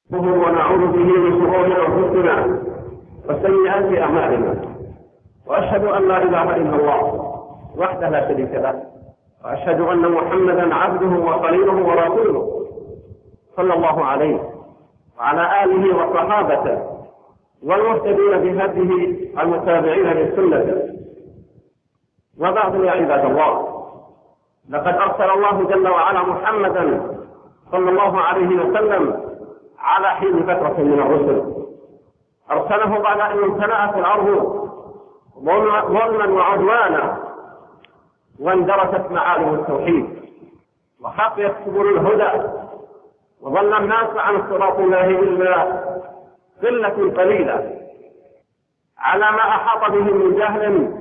ونعوذ به من شرور انفسنا وسيئات اعمالنا، واشهد ان لا اله الا الله وحده لا شريك له، واشهد ان محمدا عبده وخليله ورسوله صلى الله عليه وعلى اله وصحابته والمهتدين بهديه المتابعين للسنه. وبعد، يا عباد الله، لقد ارسل الله جل وعلا محمدا صلى الله عليه وسلم على حين فترة من الرسل. أرسله بعد أن امتلأت الأرض ظلما وعدوانا واندرست معالم التوحيد وخفيت سبل الهدى، وظل الناس عن صراط الله إلا قلة قليلة على ما أحاط به من جهل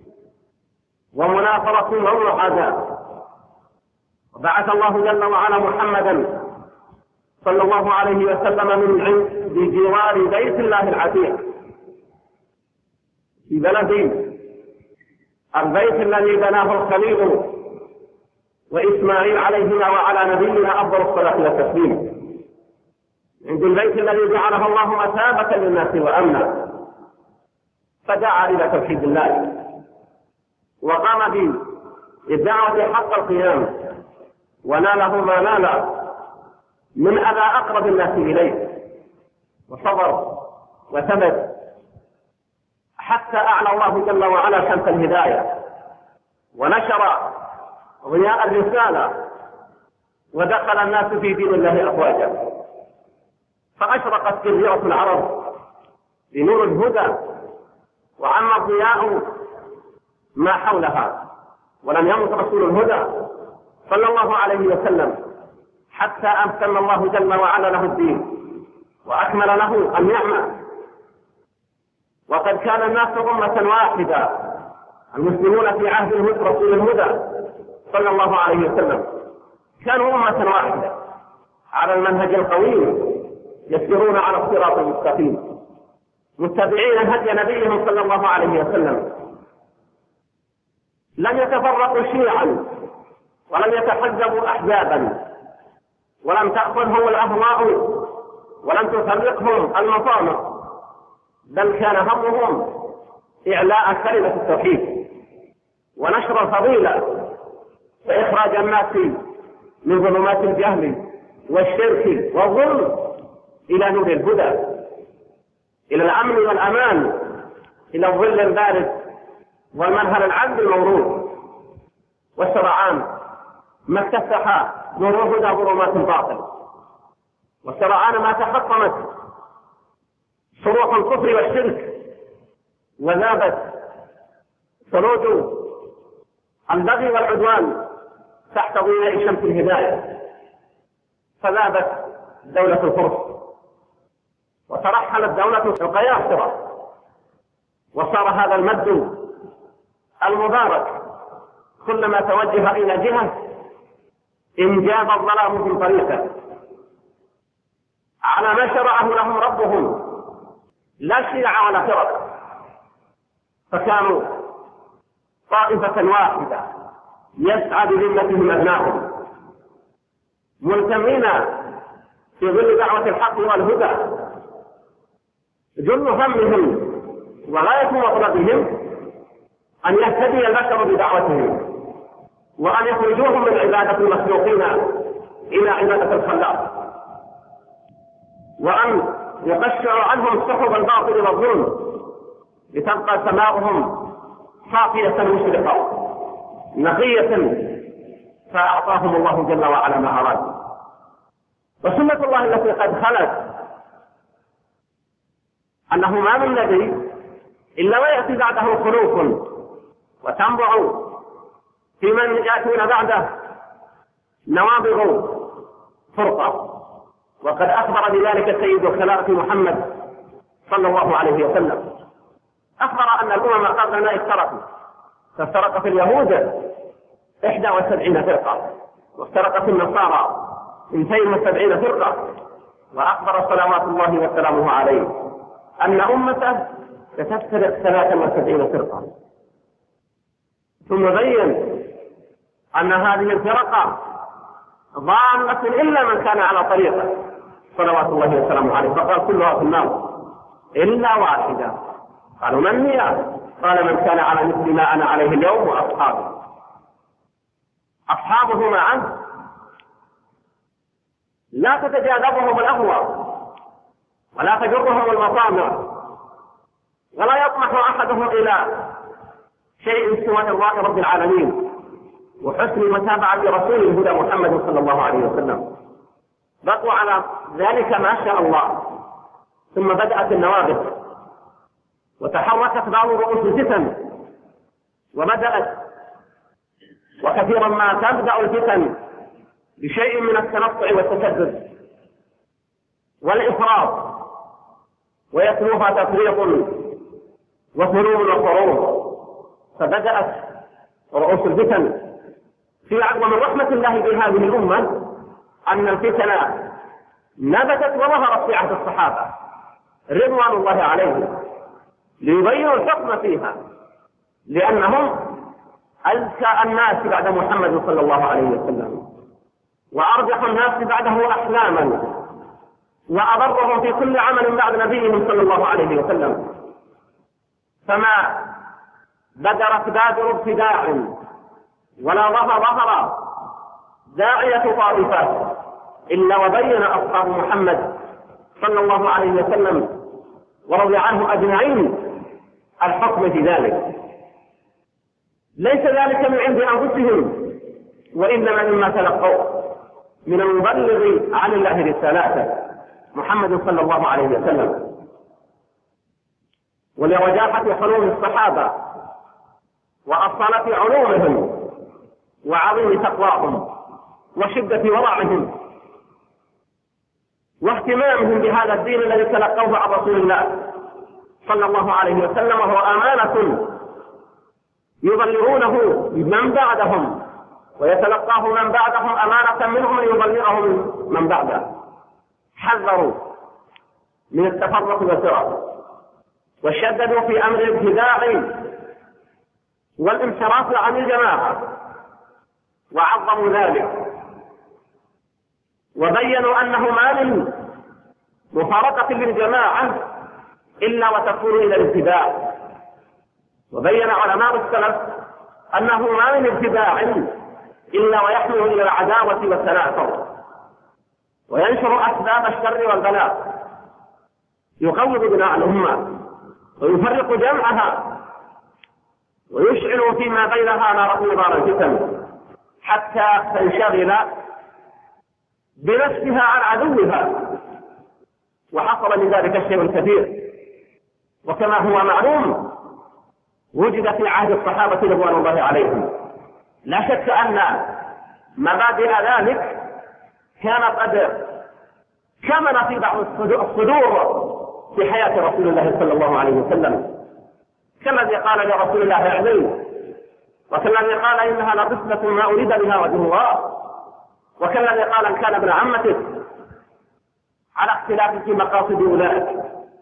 ومنافرة ومعاداة. وبعث الله جل وعلا محمدا صلى الله عليه وسلم من عند بجوار بيت الله العتيق في بلد البيت الذي بناه الخليل وإسماعيل عليهما وعلى نبينا أفضل الصلاة والتسليم، عند البيت الذي جعله الله مثابة للناس وأمنا، فدعا إلى توحيد الله وقام بالدعوة حق القيام، وناله ما نال من أذى أقرب الناس إليه، وصبر وثبت حتى أعلى الله جل وعلا شمس الهداية ونشر ضياء الرسالة، ودخل الناس في دين الله أفواجا، فأشرقت جزيرة العرب بنور الهدى وعم الضياء ما حولها، ولم يمت رسول الهدى صلى الله عليه وسلم حتى أتم الله جل وعلا له الدين وأكمل له النعمة. وقد كان الناس أمة واحدة، المسلمون في عهد رسول الهدى صلى الله عليه وسلم كانوا أمة واحدة على المنهج القويم، يسيرون على الصراط المستقيم متبعين هدي نبيهم صلى الله عليه وسلم، لم يتفرقوا شيعا ولم يتحزبوا أحزابا، ولم تأخذهم الأهواء ولم تفرقهم المصامع، بل كان همهم إعلاء كلمة التوحيد ونشر الفضيلة وإخراج الناس من ظلمات الجهل والشرك والظلم إلى نور الهدى، إلى الأمن والأمان، إلى الظل البارد والمنهل العذب المورود. والسرعان ما اكتسح نور الهدى ظلمات الباطل، وسرعان ما تحطمت صروح الكفر والشرك، وذابت ثلوج البغي والعدوان تحت ضياء شمس الهداية، فذابت دولة الفرس وترحلت دولة القياصرة، وصار هذا المد المبارك كلما توجه إلى جهة انجاب الظلام في طريقه على ما شرعه لهم ربهم، لا شيع ولا فرق، فكانوا طائفة واحدة يسعى بذمتهم أبنائهم ملتمين في ظل دعوة الحق والهدى. جل همهم وغاية مطلبهم أن يهتدي البشر بدعوتهم، وأن يخرجوهم من عبادة المخلوقين إلى عبادة الخلاق، وأن يقشعوا عنهم سحب الباطل والظلم لتبقى سماؤهم صافية مشرقة نقية، فأعطاهم الله جل وعلا ما أراد. وسنة الله التي قد خلت أنه ما من نبي إلا ويأتي بعده خلوف وتنبع في من يأتون بعده نوابغ فرقة، وقد أخبر بذلك سيد الخلائق محمد صلى الله عليه وسلم، أخبر أن الأمم قبلنا افترقوا، فافترقت اليهود 71 فرقة، وافترقت النصارى 72 فرقة، وأخبر صلوات الله وسلامه عليه أن أمته ستفترق 73 فرقة، ثم بين أن هذه الفرقة ضالة إلا من كان على طريقه صلوات الله وسلامه عليه، فقال كلها في النار إلا واحدة. قالوا من هي؟ قال من كان على مثل ما أنا عليه اليوم وأصحابي. أصحابه معا لا تتجاذبهم الأهوى ولا تجرهم المطامع ولا يطمح أحدهم إلى شيء سوى إرضاء رب العالمين وحسن متابعة رسول الهدى محمد صلى الله عليه وسلم. بقوا على ذلك ما شاء الله. ثم بدأت النوابغ وتحركت بعض رؤوس الفتن وبدأت، وكثيرا ما تبدأ الفتن بشيء من التنطع والتشدد والإفراط ويتلوها تفريط وثلوم وخروج. فبدأت رؤوس الفتن في عظم رحمة الله بهذه الأمة أن الفتن نبتت وظهرت في عهد الصحابة رضوان الله عليهم ليبينوا الحكم فيها، لأنهم أزكى الناس بعد محمد صلى الله عليه وسلم وأرجح الناس بعده أحلاما وأبرهم في كل عمل بعد نبيهم صلى الله عليه وسلم. فما بدرت بادر ابتداع ولا ظهر داعية طائفات إلا وبين أصحاب محمد صلى الله عليه وسلم ورضي عنه أجمعين الحكم في ذلك. ليس ذلك من عند أنفسهم وإنما مما تلقوا من المبلغ عن الله رسالاته محمد صلى الله عليه وسلم. ولوجاحة حلول الصحابة وأصالة علومهم وعظيم تقواهم وشدة ورعهم واهتمامهم بهذا الدين الذي تلقوه عن رسول الله صلى الله عليه وسلم، وهو أمانة يبلغونه من بعدهم ويتلقاه من بعدهم أمانة منهم ليبلغه من بعده. حذروا من التفرق والفرق وشددوا في أمر الابتداع والانحراف عن الجماعة وعظموا ذلك وبينوا أنه ما من مفارقة للجماعة إلا وتكون إلى الابتداع. وبين علماء السلف أنه ما من ابتداع إلا ويحمل إلى العداوة والتنافر وينشر أسباب الشر والبلاء، يقوض بناء الأمة ويفرق جمعها ويشعل فيما بينها نار الفتن حتى تنشغل بنفسها عن عدوها. وحصل من ذلك الشيء الكثير، وكما هو معلوم وجد في عهد الصحابة رضوان الله عليهم. لا شك أن مبادئ ذلك كانت قد كمن في بعض الصدور في حياة رسول الله صلى الله عليه وسلم، كالذي قال لرسول الله اعذل، وكالذي قال إنها لقسمة ما أريد بها وجه الله، وكالذي قال إن كان ابن عمتك، على اختلاف في مقاصد أولئك.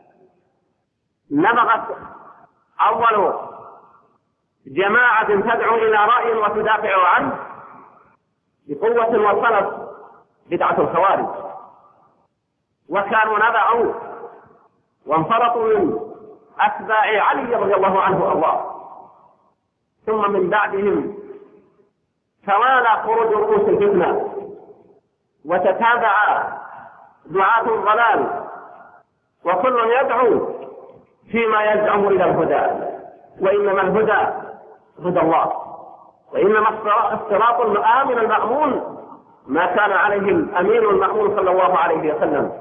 نبغت أول جماعة تدعو إلى رأي وتدافع عنه بقوة وصلت بدعة الخوارج، وكانوا نبعوا وانفرطوا من أتباع علي رضي الله عنه وأرضاه. ثم من بعدهم توالى خروج رؤوس الفتنة وتتابع دعاة الضلال، وكل يدعو فيما يدعو إلى الهدى، وإنما الهدى هدى الله، وإنما الصراط الآمن المأمون ما كان عليه الأمين المأمون صلى الله عليه وسلم،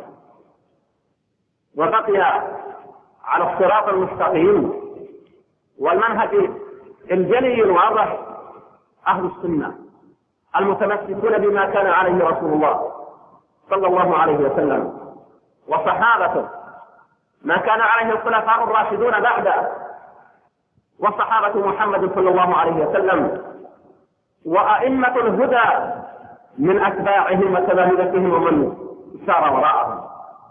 وبقي على الصراط المستقيم والمنهج الجلي الواضح أهل السنة المتمسكون بما كان عليه رسول الله صلى الله عليه وسلم وصحابته، ما كان عليه الخلفاء الراشدون بعده وصحابة محمد صلى الله عليه وسلم وأئمة الهدى من أتباعهم وتلامذتهم ومن سار وراءهم.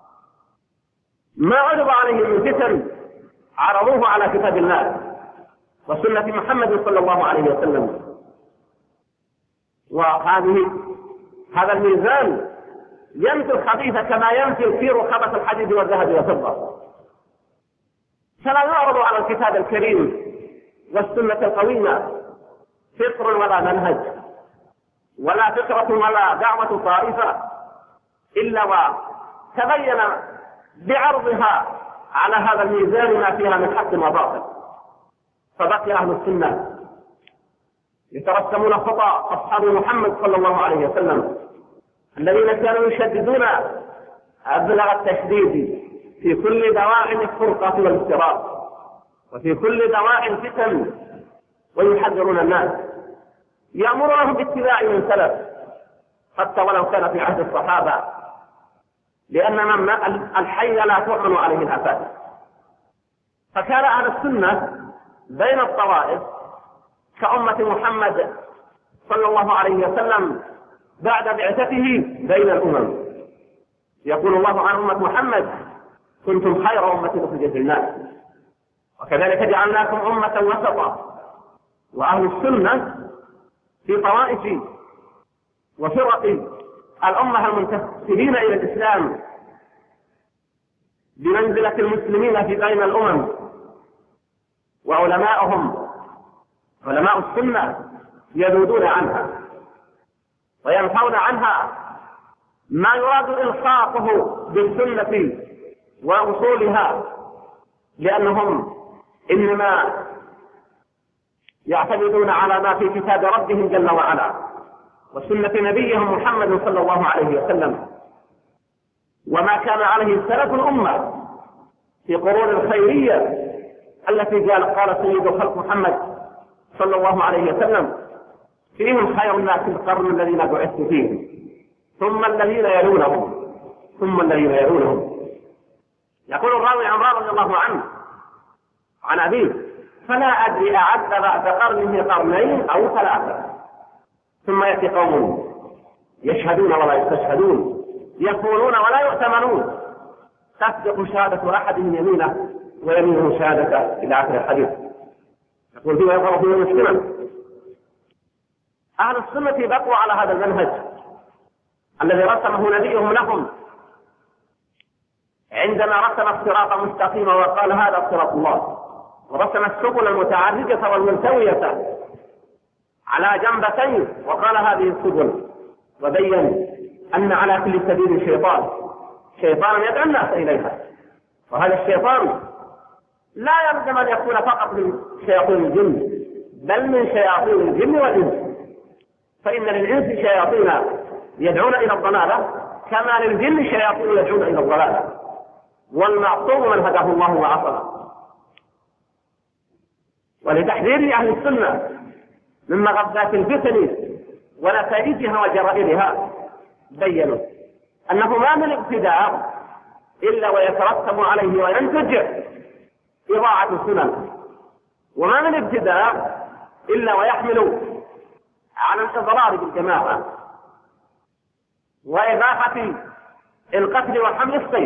ما عرض عليهم من فتن عرضوه على كتاب الله وسنة محمد صلى الله عليه وسلم. وهذا الميزان ينفي الخبيث كما ينفي الكير خبث الحديد والذهب والفضة. فلا يعرض على الكتاب الكريم والسنة القويمة فكر ولا منهج ولا فكرة ولا دعوة طائفة إلا وتبين بعرضها على هذا الميزان ما فيها من حق وباطل. فبقي أهل السنة يترسمون خطأ أصحاب محمد صلى الله عليه وسلم الذين كانوا يشددون أبلغ التشديد في كل دواعي الفرقة والافتراق وفي كل دواعي الفتن، ويحذرون الناس، يأمرونهم باتباع من سلف حتى ولو كان في عهد الصحابة، لأن الحي لا تؤمن عليه الآفات. فكان أهل السنة بين الطوائف كأمة محمد صلى الله عليه وسلم بعد بعثته بين الأمم. يقول الله عن أمة محمد: كنتم خير أمة أخرجت للناس، وكذلك جعلناكم أمة وسطا. وأهل السنة في طوائف وفرق الأمة المنتسبين إلى الإسلام بمنزلة المسلمين في بين الأمم، وعلماءهم علماء السنة يذودون عنها وينفون عنها ما يراد إلصاقه بالسنة وأصولها، لأنهم إنما يعتمدون على ما في كتاب ربهم جل وعلا وسنة نبيهم محمد صلى الله عليه وسلم، وما كان عليه سلف الأمة في قرون الخيرية التي قال سيد الخلق محمد صلى الله عليه وسلم: فيهم خير الناس القرن الذين بعثت فيهم ثم الذين يلونهم ثم الذين يلونهم. يقول الراوي عمران رضي الله عنه عن أبيه: فلا أدري أعد بعد قرنه قرنين أو ثلاثة، ثم يأتي قوم يشهدون ولا يستشهدون، يقولون ولا يؤتمنون، تصدق شهادة أحدهم يمينه ويمينه شهادة، إلى آخر الحديث. يقول فيما يظهر فيه مسلما. أهل السنة بقوا على هذا المنهج الذي رسمه نبيهم لهم عندما رسم الصراط مستقيما وقال: هذا صراط الله، ورسم السبل المتعرجة والملتوية على جنبتين وقال: هذه السبل، وبين أن على كل سبيل شيطان يدعو الناس إليها، وهذا الشيطان لا يلزم أن يكون فقط من شياطين الجن، بل من شياطين الجن والإنس، فإن للإنس شياطين يدعون إلى الضلالة كما للجن شياطين يدعون إلى الضلالة، والمعصوم من هداه الله وعصمه. ولتحذير أهل السنة من مغبات الفتن ونتائجها وجرائمها بينوا أنه ما من ابتداع إلا ويترتب عليه وينتج إضاعة السنن، وما من ابتداع إلا ويحمل على الإضرار بالجماعة وإباحة القتل وحمل السيف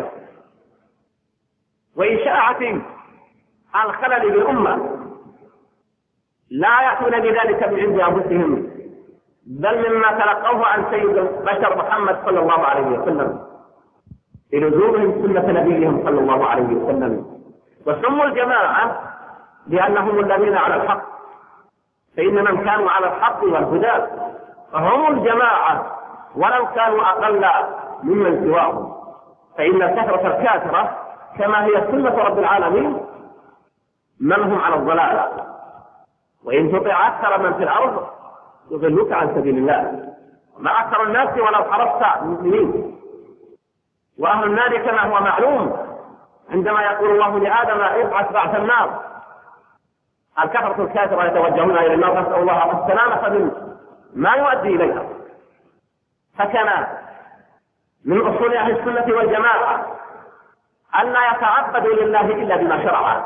وإشاعة الخلل بالأمة، لا يأتون بذلك من عند أنفسهم، بل مما تلقوه عن سيد البشر محمد صلى الله عليه وسلم بلزومهم سنة نبيهم صلى الله عليه وسلم. وسموا الجماعة لأنهم الذين على الحق، فإن من كانوا على الحق والهدى فهم الجماعة ولو كانوا أقل ممن سواهم، فإن الكثرة الكاثرة كما هي سنة رب العالمين من هم على الضلالة، وإن تطع أكثر من في الأرض يضلوك عن سبيل الله، وما أكثر الناس ولو حرصت المؤمنين. وأهل النار كما هو معلوم عندما يقول الله لآدم: ابعث بعث النار، الكثرة الكاثرة يتوجهون إلى النار، نسأل الله السلامة من ما يؤدي إليها. فكان من أصول أهل السنة والجماعة أن لا يتعبدوا لله إلا بما شرع.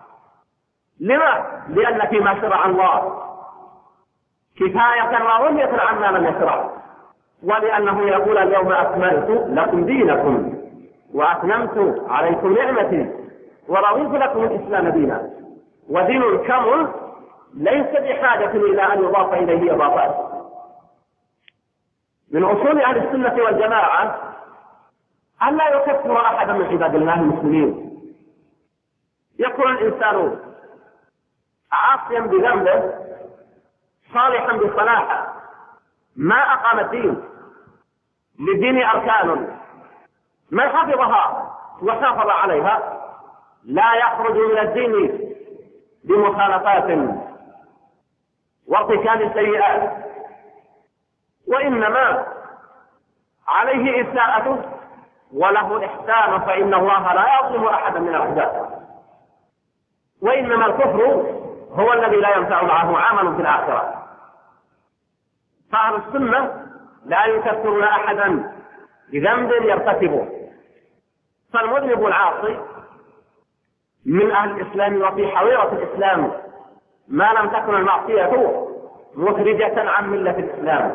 لما؟ لأن فيما شرع الله كفاية وغنية عما لم يشرع، ولأنه يقول: اليوم أكملت لكم دينكم وأتممت عليكم نعمتي ورضيت لكم الإسلام دينا. ودين الكمل ليس بحاجة إلى أن يضاف إليه إضافات. من أصول أهل السنة والجماعة أن لا يكفر أحدا من عباد الله المسلمين. يكون الإنسان عاصيا بذنبه صالحا بصلاحه، ما أقام الدين، للدين أركان من حفظها وحافظ عليها لا يخرج من الدين بمخالفات وارتكاب السيئات، وإنما عليه إساءته وله إحسان، فإن الله لا يظلم أحدا من العباد. وإنما الكفر هو الذي لا ينفع معه عمل في الآخرة. فأهل السنة لا يكفرون أحدا بذنب يرتكبه. فالمذنب العاصي من أهل الإسلام وفي حظيرة الإسلام ما لم تكن المعصية مخرجة عن ملة الإسلام.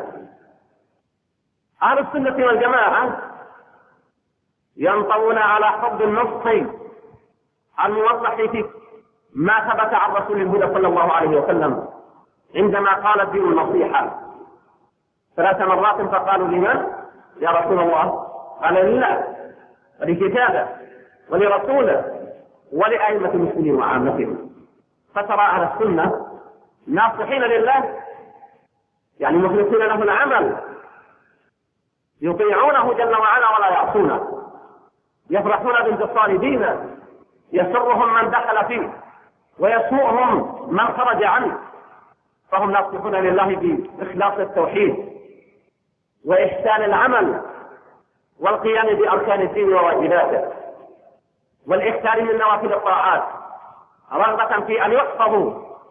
أهل السنة والجماعة ينطون على حب النص الموضح في ما ثبت عن رسول الهدى صلى الله عليه وسلم عندما قال الدين النصيحة 3 مرات، فقالوا لمن يا رسول الله؟ قال لله ولكتابه ولرسوله ولأئمة المسلمين وعامتهم. فترى أهل السنة ناصحين لله، يعني مخلصين له العمل، يطيعونه جل وعلا ولا يعصونه، يفرحون بانتصار دينه، يسرهم من دخل فيه ويسوءهم من خرج عنه. فهم ناصحون لله بإخلاص التوحيد وإحسان العمل والقيام بأركان الدين وواجباته والإكثار من نوافل الطاعات، رغبة في أن يحفظوا،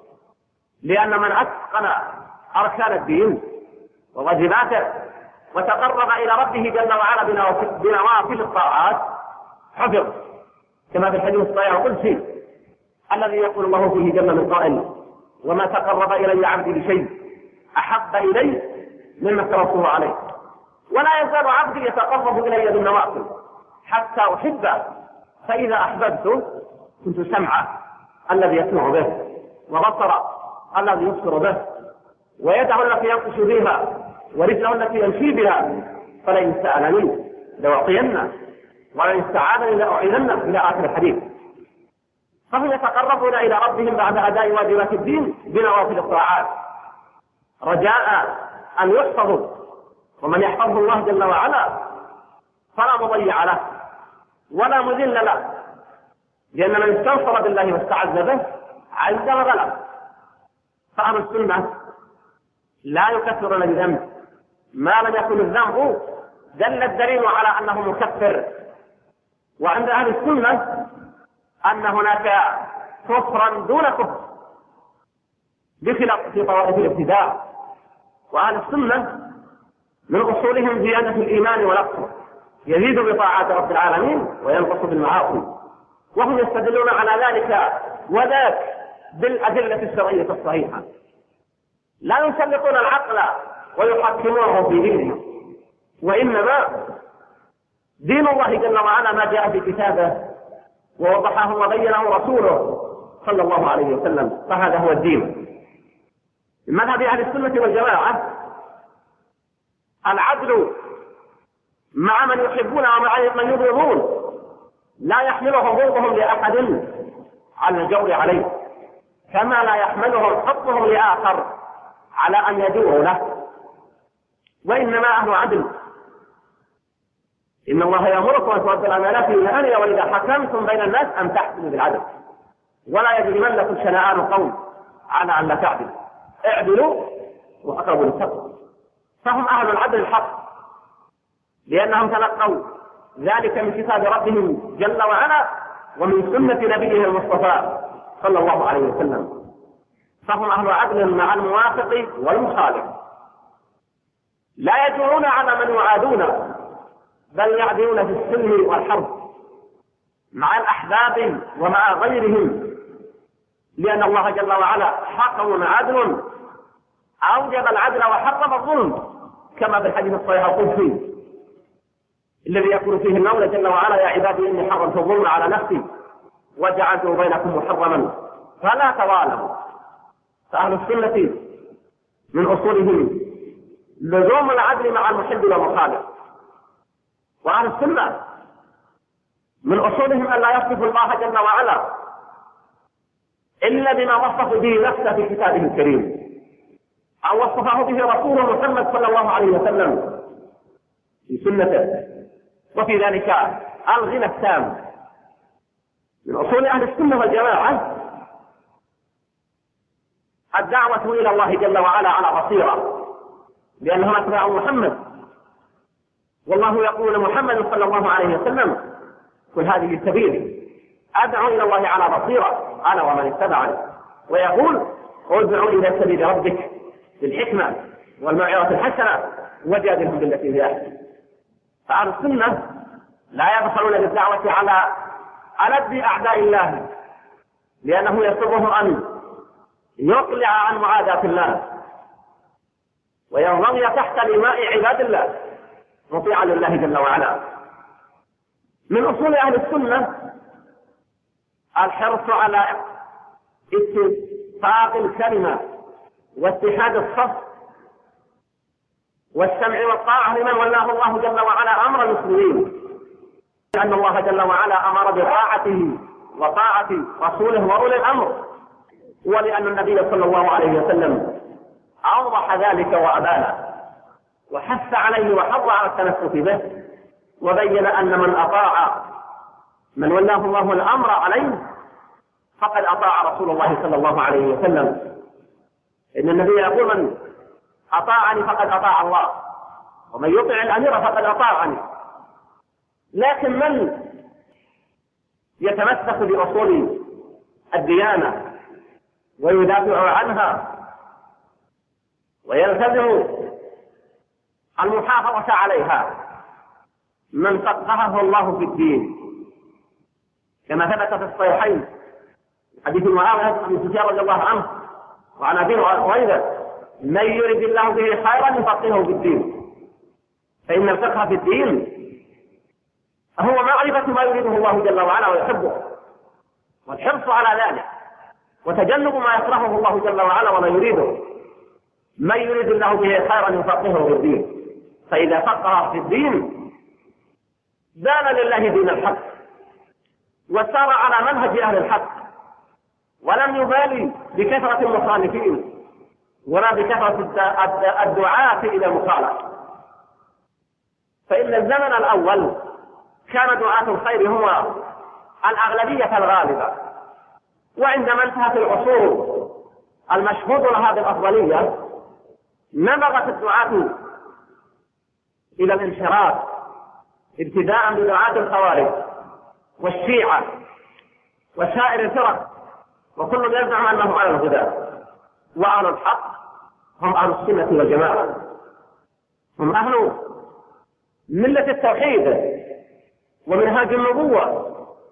لأن من أتقن أركان الدين وواجباته وتقرب إلى ربه جل وعلا بنوافل الطاعات حفظ، كما في الحديث الصحيح القدسي الذي يقول الله فيه جل من قائل: وما تقرب إلي عبدي بشيء أحب إلي مما افترضته عليه، ولا يزال عبدي يتقرب إلي بالنوافل حتى أحبه، فإذا أحببته كنت سمعه الذي يسمع به، وبصره الذي يبصر به، ويده التي يبطش بها، ورجله التي يمشي بها، فلئن سألني لأعطينه ولئن استعاذني لأعيذنه إلى آخر الحديث. فهم يتقربون إلى ربهم بعد أداء واجبات الدين بنوافل الطاعات رجاء أن يحفظوا، ومن يحفظه الله جل وعلا فلا مضيع له ولا مذل له، لأن من استنصر بالله واستعذ به عز وغلب. فأهل السنة لا يكفرون بذنب ما لم يكن الذنب دل الدليل على أنه مكفر. وعند أهل السنة أن هناك كفرا دون كفر بخلاف في طوائف الابتداع. وأهل السنة من أصولهم زيادة الإيمان ونقصه، يزيد بطاعات رب العالمين وينقص بالمعاصي، وهم يستدلون على ذلك وذاك بالأدلة الشرعية الصحيحة، لا يسلطون العقل ويحكمونه في دينهم، وإنما دين الله جل وعلا ما جاء في كتابه ووضحه وبينه رسوله صلى الله عليه وسلم، فهذا هو الدين. من مذهب أهل السنة والجماعة العدل مع من يحبون ومع من يبغضون، لا يحملهم بغضهم لأحد على الجور عليه، كما لا يحملهم حبهم لآخر على أن يدوروا له، وإنما أهل عدل. إن الله يأمركم أن تؤدوا الأمانات إلى أهلها وإذا حكمتم بين الناس أن تحكموا بالعدل ولا يجرمنكم شنآن قوم على أن لا تعدلوا اعدلوا وأقربوا للتقوى. فهم أهل العدل الحق، لأنهم تلقوا ذلك من كتاب ربهم جل وعلا ومن سنة نبيه المصطفى صلى الله عليه وسلم. فهم أهل عدل مع الموافق والمخالف، لا يجورون على من يعادون، بل يعدلون في السلم والحرب مع الأحباب ومع غيرهم، لأن الله جل وعلا حكم عدل أوجب العدل وحرم الظلم، كما في الحديث الصحيح القدسي الذي يقول فيه المولى جل وعلا: يا عبادي إني حرمت الظلم على نفسي وجعلته بينكم محرما فلا تظالموا. فأهل السنة من أصولهم لزوم العدل مع المحب والمخالف. وأهل السنة من أصولهم أن لا يصفوا الله جل وعلا إلا بما وصف به نفسه في كتابه الكريم أو وصفه به رسوله محمد صلى الله عليه وسلم في سنته، وفي ذلك الغنى التام. من أصول أهل السنة والجماعة الدعوة إلى الله جل وعلا على بصيرة، لأنهم أتباع محمد، والله يقول محمد صلى الله عليه وسلم: قل هذه سبيلي أدعو إلى الله على بصيرة أنا ومن اتبعني، ويقول: ادعو إلى سبيل ربك بالحكمة والموعظة الحسنة وجادلهم بالتي هي أحسن. فأهل السنة لا يبخلون بالدعوة على ألد أعداء الله، لأنه يسره أن يقلع عن معاداة الله وينضوي تحت لماء عباد الله مطيعا لله جل وعلا. من أصول أهل السنة الحرص على اتفاق الكلمة واتحاد الصف والسمع والطاعة لمن ولاه الله جل وعلا أمر المسلمين، لأن الله جل وعلا أمر بطاعته وطاعة رسوله وأولي الأمر، ولأن النبي صلى الله عليه وسلم أوضح ذلك وأبانه وحث عليه وحض على التمسك به، وبين أن من أطاع من ولاه الله الأمر عليه فقد أطاع رسول الله صلى الله عليه وسلم. إن النبي يقول: من أطاعني فقد أطاع الله، ومن يطع الأمير فقد أطاعني. لكن من يتمسك بأصول الديانة ويدافع عنها ويلتزم المحافظة عليها من فقهه الله في الدين، كما ثبت في الصحيحين حديث معاوية بن سفيان رضي الله عنه وعن أبيه وغيره: من يرد الله به خيرا يفقهه في الدين. فإن الفقه في الدين هو معرفة ما يريده الله جل وعلا ويحبه، والحرص على ذلك، وتجنب ما يكرهه الله جل وعلا وما يريده. من يريد الله به خيرا يفقهه في الدين، فإذا فقه في الدين دان لله دين الحق وسار على منهج أهل الحق، ولم يبالي بكثرة المخالفين ولا بكثرة الدعاة إلى المخالفة. فإن الزمن الأول كان دعاة الخير هم الأغلبية الغالبة، وعندما انتهت العصور المشهود لها بالأفضلية نبغت الدعاة إلى الانحراف، ابتداء بدعاة الخوارج والشيعة وسائر الفرق، وكل يزعم أنه على الهدى. وأهل الحق هم أهل السنة والجماعة، هم أهل ملة التوحيد ومنهاج النبوة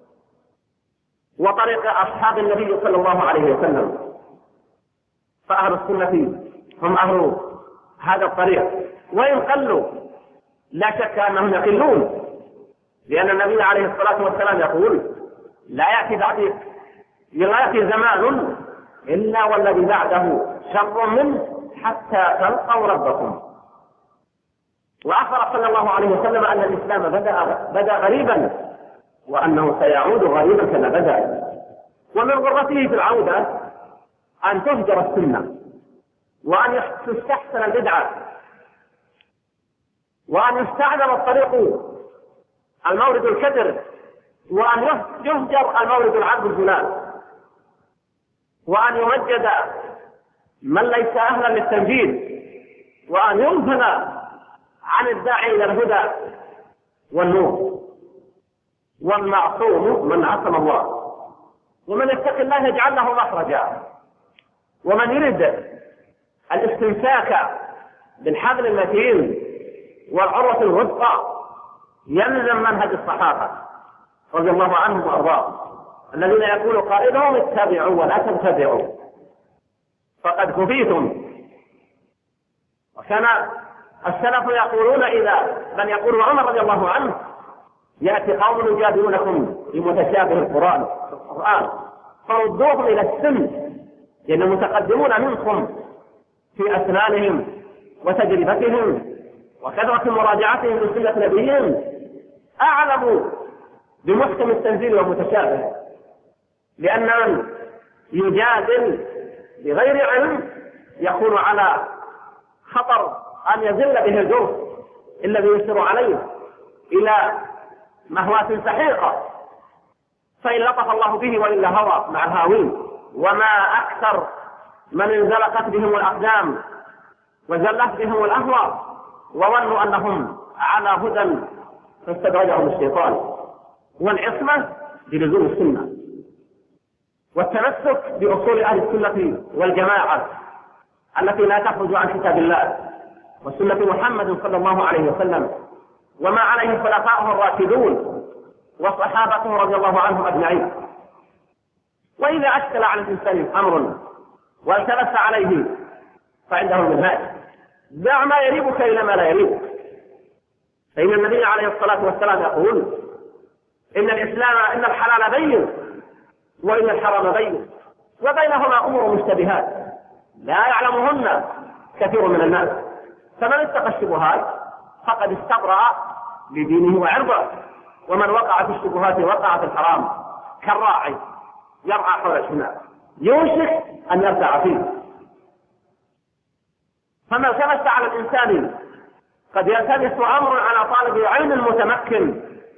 وطريق أصحاب النبي صلى الله عليه وسلم. فأهل السنة هم أهل هذا الطريق، وإن قلوا لا شك أنهم يقلون، لأن النبي عليه الصلاة والسلام يقول: لا يأتي زمان إلا والذي بعده شر منه حتى تلقوا ربكم. وأخبر صلى الله عليه وسلم أن الإسلام بدأ غريبا وأنه سيعود غريبا كما بدأ. ومن غرته في العودة أن تهجر السنة، وأن تستحسن البدعة، وأن يستعمل الطريق المورد الكدر، وأن يهجر المورد العبد الجلال، وأن يمجد من ليس أهلا للتمجيد، وأن ينفن عن الداعي إلى الهدى والنور. والمعصوم من عصم الله، ومن يتق الله يجعل له مخرجا. ومن يريد الاستمساك بالحبل المتين والعروة الوثقى يلزم منهج الصحابة رضي الله عنهم وأرضاهم، الذين يقول قائلهم: اتبعوا ولا تبتدعوا فقد كفيتم. وكان السلف يقولون إذا من يقول عمر رضي الله عنه: يأتي قوم يجادلونكم بمتشابه القرآن فردوهم إلى السن، لأن المتقدمون منكم في أسنانهم وتجربتهم وكثرة مراجعتهم لسنة نبيهم أعلم بمحكم التنزيل ومتشابه، لأن من يجادل بغير علم يكون على خطر أن يزل به الجرح الذي يسر عليه إلى مهوات سحيقة، فإن لطف الله به وإلا هوى مع الهاوين. وما أكثر من انزلقت بهم الأقدام وزلت بهم الأهوى وظنوا أنهم على هدى فاستدرجهم الشيطان. والعصمة بلزوم السنة والتمسك بأصول أهل السنة والجماعة التي لا تخرج عن كتاب الله وسنة محمد صلى الله عليه وسلم وما عليه خلفاؤه الراشدون وصحابته رضي الله عنهم أجمعين. وإذا أشكل على الإنسان أمر والتبس عليه فعنده المنهاج: دع ما يريبك إلى ما لا يريبك. فإن النبي عليه الصلاة والسلام يقول: إن الحلال بين وإن الحرام بين وبينهما أمور مشتبهات لا يعلمهن كثير من الناس، فمن اتقى الشبهات فقد استبرأ لدينه وعرضه، ومن وقع في الشبهات وقع في الحرام كالراعي يرعى حول الحمى يوشك أن يرتع فيه. فما التبس على الإنسان قد يلتبس أمر على طالب علم متمكن،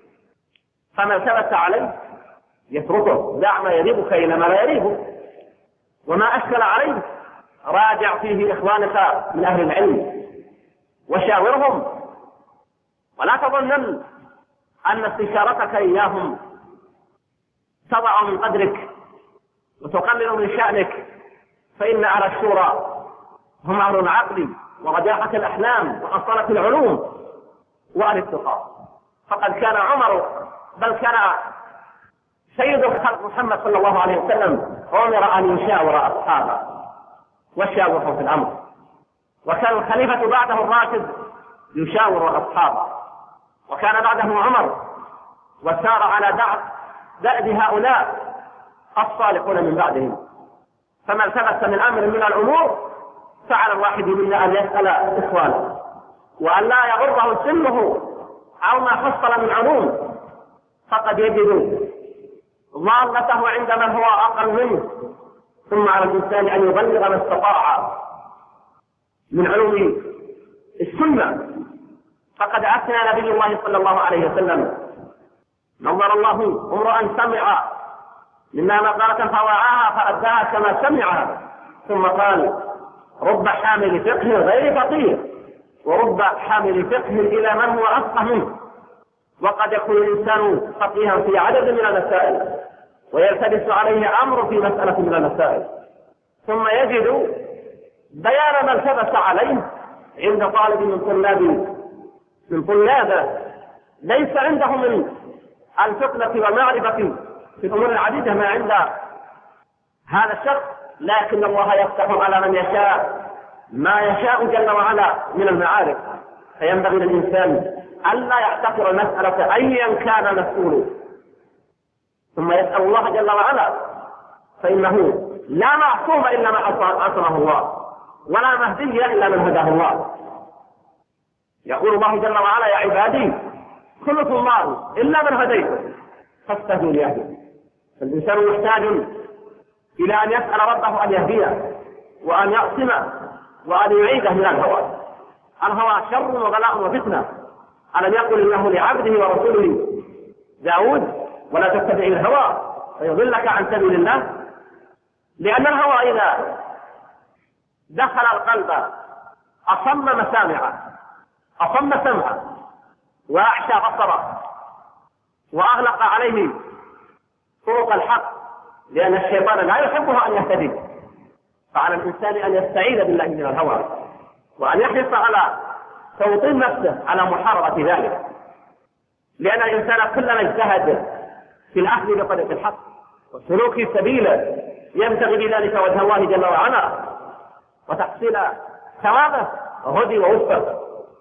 فما التبس عليه يتركه: دع ما يريبك إلى ما لا يريبك. وما أشكل عليه راجع فيه إخوانك من أهل العلم وشاورهم، ولا تظنن أن استشارتك إياهم تضع من قدرك وتقلل من شأنك، فإن أهل الشورى هم أهل العقل ورجاحة الأحلام وأصالة العلوم وأهل التقى. فقد كان عمر بل كان سيد الخلق محمد صلى الله عليه وسلم أمر أن يشاور أصحابه وشاورهم في الأمر، وكان الخليفة بعده الراشد يشاور أصحابه، وكان بعده عمر، وسار على دأب هؤلاء الصالحون من بعدهم. فما التبس من أمر من الأمور فعلى الواحد منا أن يسأل إخوانه، وأن لا يغره سنه أو ما حصل من علوم، فقد يجد ضالته عند من هو أقل منه. ثم على الإنسان أن يبلغ ما استطاع من علوم السنة. فقد أثنى نبي الله صلى الله عليه وسلم: نظر الله امرأ سمع منا مقالة فوعاها فأداها كما سمعها. ثم قال: رب حامل فقه غير فقيه، ورب حامل فقه إلى من هو أفقه منه. وقد يكون الإنسان فقيها في عدد من المسائل ويلتبس عليه أمر في مسألة من المسائل، ثم يجد بيان ما التبس عليه عند طالب من طلابه ليس عنده من الفطنة والمعرفة في الأمور العديدة ما عند هذا الشخص، لكن الله يفتح على من يشاء ما يشاء جل وعلا من المعارف. فينبغي للإنسان ألا يحتقر المسألة أيا كان مسؤوله، ثم يسأل الله جل وعلا، فإنه لا معصوم إلا ما عصمه الله، ولا مهدي إلا من هداه الله. يقول الله جل وعلا: يا عبادي كلكم ضال إلا من هديته فاستهدوا لأهله. فالإنسان محتاج إلى أن يسأل ربه أن يهديه وأن يعصمه وأن يعيده من الهوى. الهوى شر وبلاء وفتنة. ألم يقل الله لعبده ورسوله داود: ولا تتبع الهوى فيضلك عن سبيل الله؟ لأن الهوى إذا دخل القلب أصم مسامعه، أصم سمعه، وأعشى بصره، وأغلق عليه طرق الحق، لأن الشيطان لا يحبه أن يهتدي. فعلى الإنسان أن يستعيذ بالله من الهوى، وأن يحرص على توطين نفسه على محاربة ذلك، لأن الإنسان كلما اجتهد في الأخذ بطريق الحق وسلوك سبيله يبتغي بذلك وجه الله جل وعلا وتحصيل ثوابه هدي ووفق،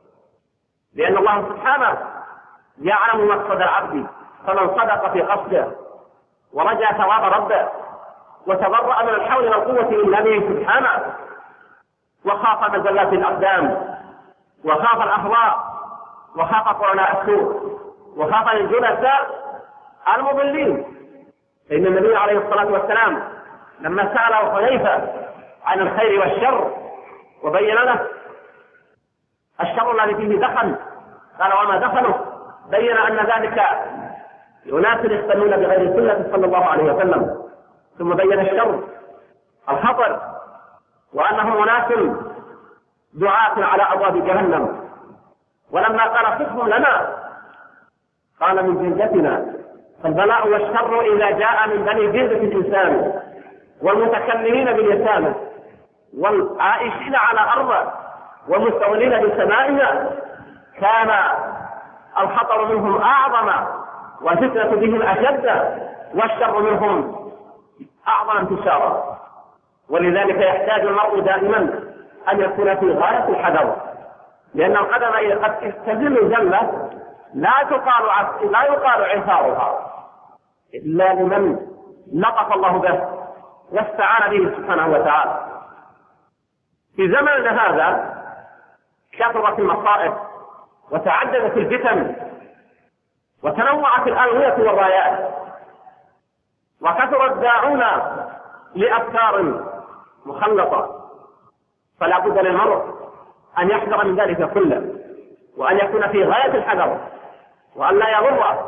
لأن الله سبحانه يعلم مقصد العبد، فمن صدق في قصده ورجى ثواب ربه وتبرأ من الحول والقوة إلا به سبحانه، وخاف مزلات الأقدام، وخاف الأهواء، وخاف قرناء السوء، وخاف الجلساء، المضلين. فإن النبي عليه الصلاة والسلام لما سأله حذيفة عن الخير والشر وبين له الشر الذي فيه دخل، قال وما دخله؟ بين أن ذلك لأناس يستنون بغير سنة صلى الله عليه وسلم. ثم بين الشر الخطر، وأنهم أناس دعاة على أبواب جهنم. ولما قال صفهم لنا قال من جلدتنا. فالبلاء والشر إذا جاء من بني جلدة الإنسان والمتكلمين باليسامة والعائشين على أرضه والمستولين بسمائها كان الخطر منهم أعظم والفتنة بهم أشد والشر منهم أعظم انتشارا. ولذلك يحتاج المرء دائما أن يكون في غاية الحذر، لأن القدم قد تزل زلة لا يقال عثارها إلا لمن لطف الله به واستعان به سبحانه وتعالى. في زمننا هذا كثرت المصائب وتعددت الفتن وتنوعت الألوية والرايات وكثر الداعون لأفكار مخلطة، فلا بد للمرء أن يحذر من ذلك كله وأن يكون في غاية الحذر، وأن لا يغر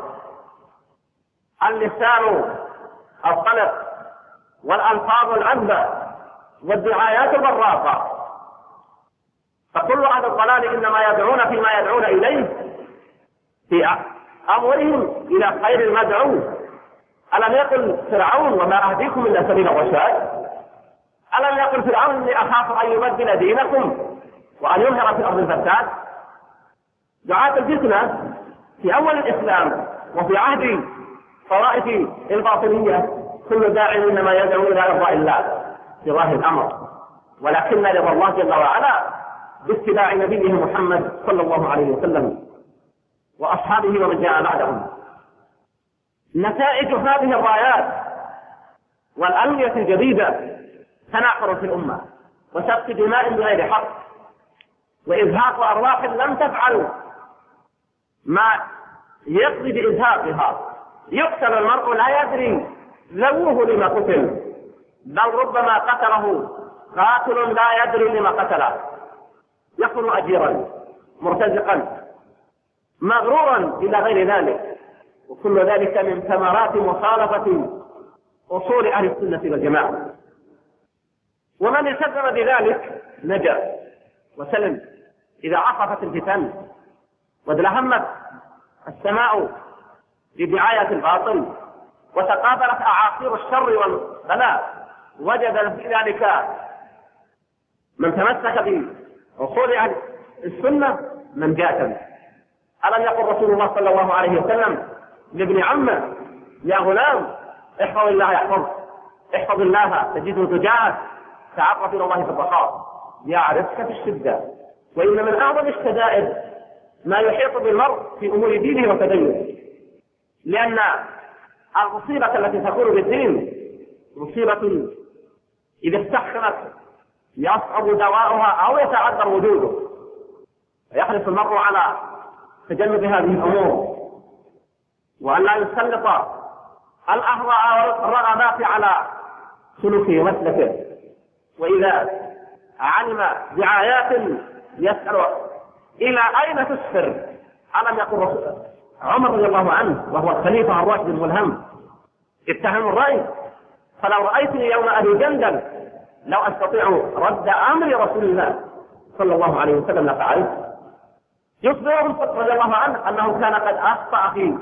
اللسان الطلق والألفاظ العذبة والدعايات البراقة. فكل أهل الضلال إنما يدعون فيما يدعون إليه في أمرهم إلى خير المدعو. ألم يقل فرعون وما أهديكم إلا سبيل الرشاد؟ ألم يقل فرعون إني أخاف أن يبدل دينكم وأن يظهر في الأرض الفساد؟ دعاة الفتنة في أول الإسلام وفي عهد طوائف الباطنية كل داع إنما يدعو إلى إرضاء الله في ظاهر الأمر، ولكن رضا الله جل وعلا باتباع نبيه محمد صلى الله عليه وسلم وأصحابه ومن جاء بعدهم. نتائج هذه الرايات والألوية الجديدة تناحر في الأمة وسفك دماء بغير حق وإزهاق أرواح لم تفعل ما يقضي بإزهاقها. يقتل المرء لا يدري ذووه لما قتل، بل ربما قتله قاتل لا يدري لما قتله، يكون أجيرا مرتزقا مغرورا إلى غير ذلك. وكل ذلك من ثمرات مخالفة أصول أهل السنة والجماعة. ومن التزم بذلك نجا وسلم. إذا عصفت الفتن وازدهمت السماء بدعاية الباطل وتقابلت أعاصير الشر والبلاء وجد في ذلك من تمسك بأصول أهل السنة من جاء. ألم يقل رسول الله صلى الله عليه وسلم لابن عمه يا غلام احفظ الله يحفظك، احفظ الله تجده تجاهك، تعرف إلى الله في الرخاء يعرفك في الشدة. وإن من أعظم الشدائد ما يحيط بالمرء في أمور دينه وتدينه، لأن المصيبة التي تكون بالدين مصيبة إذا استحكمت يصعب دواؤها أو يتعذر وجوده، فيحرص المرء على تجنب هذه الأمور وأن لا يسلط الأهواء والرغبات على سلوكه ومسلكه. وإذا علم دعايات يسأل إلى أين تسفر. ألم يقل عمر رضي الله عنه وهو الخليفة الراشد الملهم اتهم الرأي فلو رأيتني يوم أبي جندل لو أستطيع رد أمر رسول الله صلى الله عليه وسلم لفعلت. يخبر رضي الله عنه أنه كان قد أخطأ في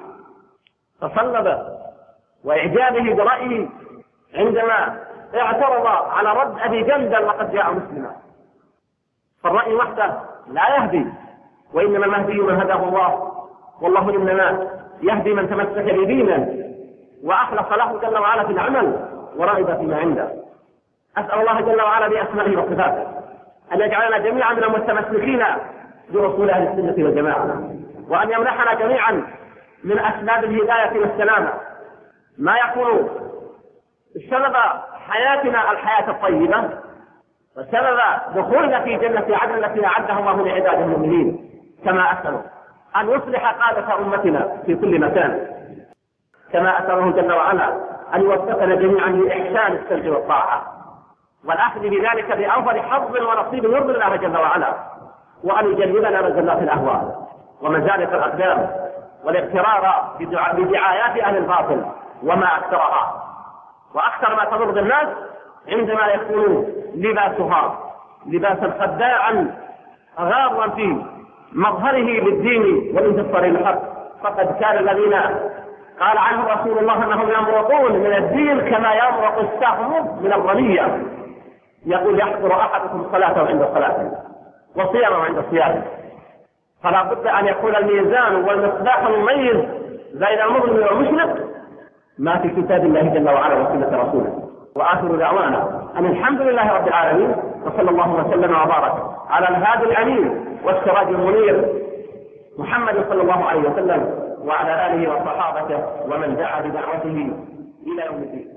تصلب وإعجابه برأيه عندما اعترض على رد أبي جندل وقد جاء مسلما. فالرأي وحده لا يهدي، وإنما المهدي من هداه الله، والله إنما يهدي من تمسك بدينه وأخلص له جل وعلا في العمل ورغب فيما عنده. أسأل الله جل وعلا بأسمائه وصفاته أن يجعلنا جميعا من المتمسكين برسول أهل السنة والجماعة، وأن يمنحنا جميعا من أسباب الهداية والسلامة ما يكون سبب حياتنا الحياة الطيبة وسبب دخولنا في جنة عدن التي أعدها الله لعباده المؤمنين. كما أسأل أن يصلح قادة أمتنا في كل مكان، كما أسأله جل وعلا أن يوفقنا جميعا لإحسان السمع والطاعة والأخذ بذلك بأفضل حظ ونصيب يرضي الله جل وعلا، وأن يجنبنا مزلات الأهواء ومزالق الأقدام والاغترار بدعايات أهل الباطل وما أكثرها. وأكثر ما تضر بالناس عندما يكون لباسها لباسا خداعا غارا في مظهره بالدين والانتصار للحق. فقد كان الذين قال عنه رسول الله أنهم يمرقون من الدين كما يمرق السهم من الرمية. يقول يحضر أحدكم صلاته عند صلاته وصيامه عند صيامه. فلا بد أن يكون الميزان والمصباح المميز بين المظلم والمشرق ما في كتاب الله جل وعلا وسنة رسوله. وآخر دعوانا أن الحمد لله رب العالمين، وصلى الله وسلم وبارك على الهادي الأمين والسراج المنير محمد صلى الله عليه وسلم وعلى آله وصحابته ومن دعا بدعوته إلى يوم الدين.